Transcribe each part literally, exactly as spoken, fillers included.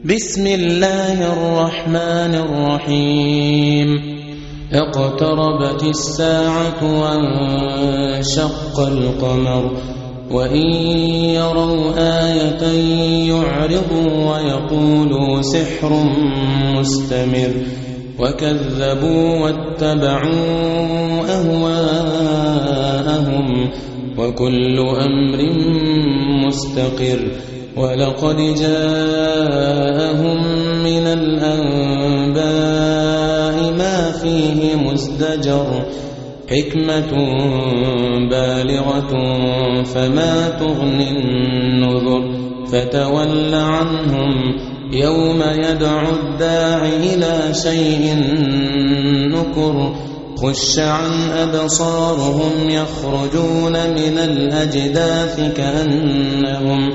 بسم الله الرحمن الرحيم اقتربت الساعة وانشق القمر وإن يروا آية يعرضوا ويقولوا سحر مستمر وكذبوا واتبعوا أهواءهم وكل أمر مستقر ولقد جاءهم من الأنباء ما فيه مزدجر حكمة بالغة فما تغني النذر فتول عنهم يوم يدعو الداع إلى شيء نكر خش عن أبصارهم يخرجون من الأجداث كأنهم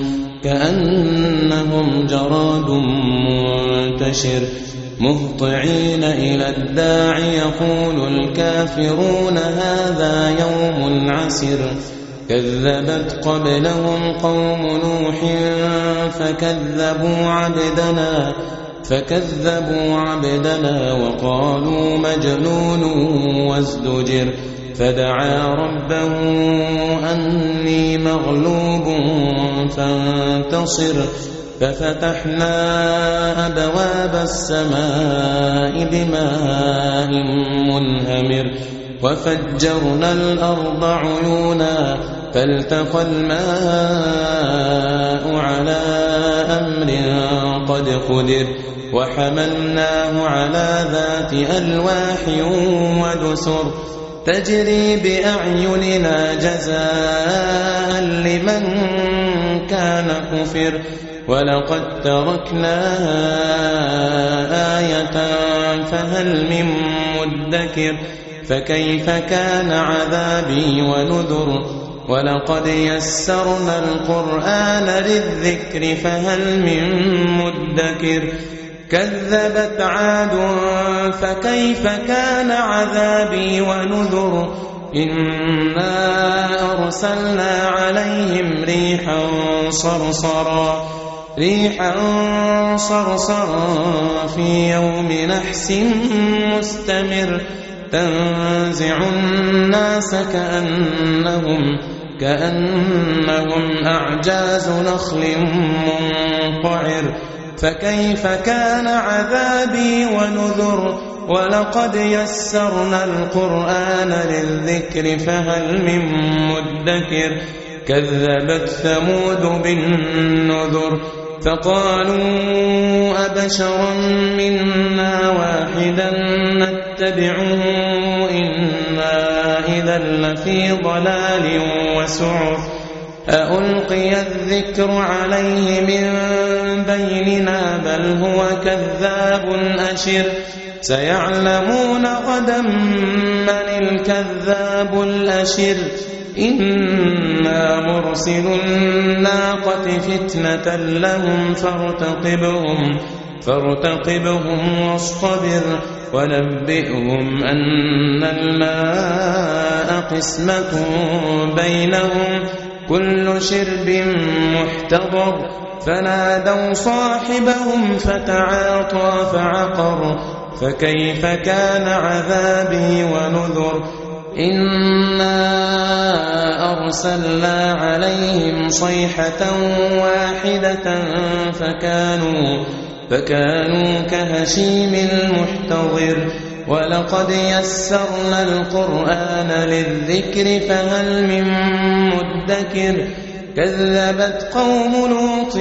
كأنهم جراد منتشر مهطعين إلى الداع يقول الكافرون هذا يوم عسر كذبت قبلهم قوم نوح فكذبوا عبدنا فكذبوا عبدنا وقالوا مجنون وازدجر فدعا ربه أني مغلوب فانتصر ففتحنا أبواب السماء بماء منهمر وفجرنا الأرض عيونا فالتقى الماء على أمر قد قدر وحملناه على ذات ألواح ودسر تجري بأعيننا جزاء لمن كان كفر ولقد تركناها آية فهل من مدكر فكيف كان عذابي ونذر ولقد يسرنا القرآن للذكر فهل من مدكر كذبت عاد فكيف كان عذابي ونذر إنا أرسلنا عليهم ريحا صرصرا ريحا صرصرا في يوم نحس مستمر تنزع الناس كأنهم كأنهم أعجاز نخل منقعر فكيف كان عذابي ونذر ولقد يسرنا القرآن للذكر فهل من مدكر كذبت ثمود بالنذر فقالوا أبشرا منا واحدا نتبعه إنا إذا لفي ضلال وسعر أألقي الذكر عليه من بيننا بل هو كذاب أشر سيعلمون غدا من الكذاب الأشر إنا مرسل الناقة فتنة لهم فارتقبهم فارتقبهم واصطبر ونبئهم أن الماء قسمة بينهم كل شرب محتضر فنادوا صاحبهم فتعاطى فعقر فكيف كان عذابي ونذر إنا أرسلنا عليهم صيحة واحدة فكانوا فكانوا كهشيم المحتضر ولقد يسرنا القرآن للذكر فهل من مدكر كذبت قوم لوط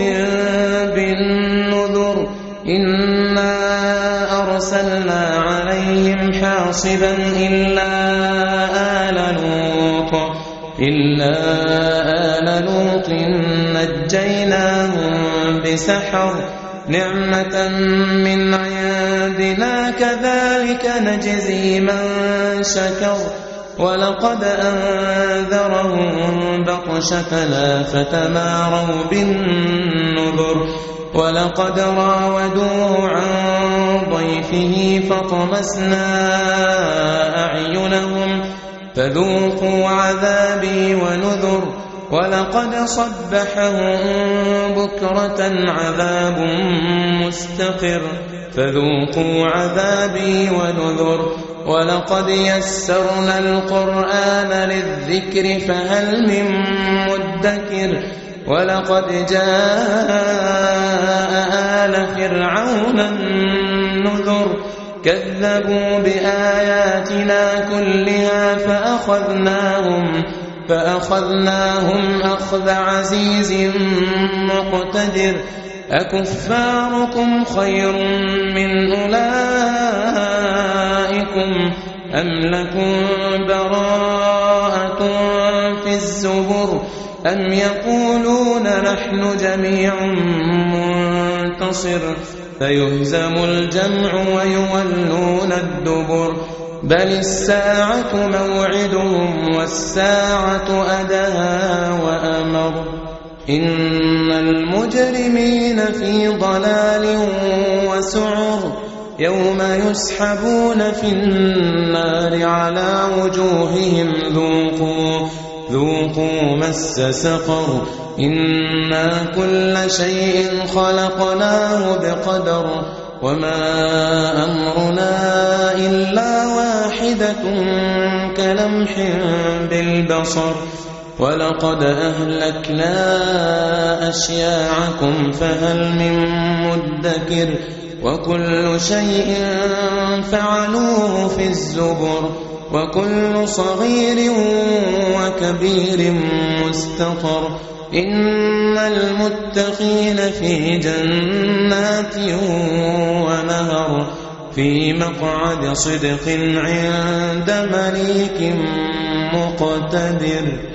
بالنذر إنا أرسلنا عليهم حاصبا إلا آل لوط إلا آل لوط نجيناهم بسحر نعمة من عندنا كذلك نجزي من شكر ولقد أنذرهم بطشتنا فتماروا بالنذر ولقد راودوه عن ضيفه فطمسنا أعينهم فذوقوا عذابي ونذر ولقد صبحهم بكرة عذاب مستقر فذوقوا عذابي ونذر ولقد يسرنا القرآن للذكر فهل من مدكر ولقد جاء آل فرعون النذر كذبوا بآياتنا كلها فأخذناهم فأخذناهم أخذ عزيز مقتدر أكفاركم خير من أولئكم أم لكم براءة في الزبر أم يقولون نحن جميع منتصر فيهزم الجمع ويولون الدبر بل الساعة موعدهم والساعة أدهى وأمر إن المجرمين في ضلال وسعر يوم يسحبون في النار على وجوههم ذوقوا ذوقوا مس سقر إنا كل شيء خلقناه بقدر وما أمرنا إلا واحدة كلمح بالبصر ولقد أهلكنا أشياعكم فهل من مدكر وكل شيء فعلوه في الزبر وكل صغير وكبير مستطر إن المتقين في جنات ونهر في مقعد صدق عند مليك مقتدر.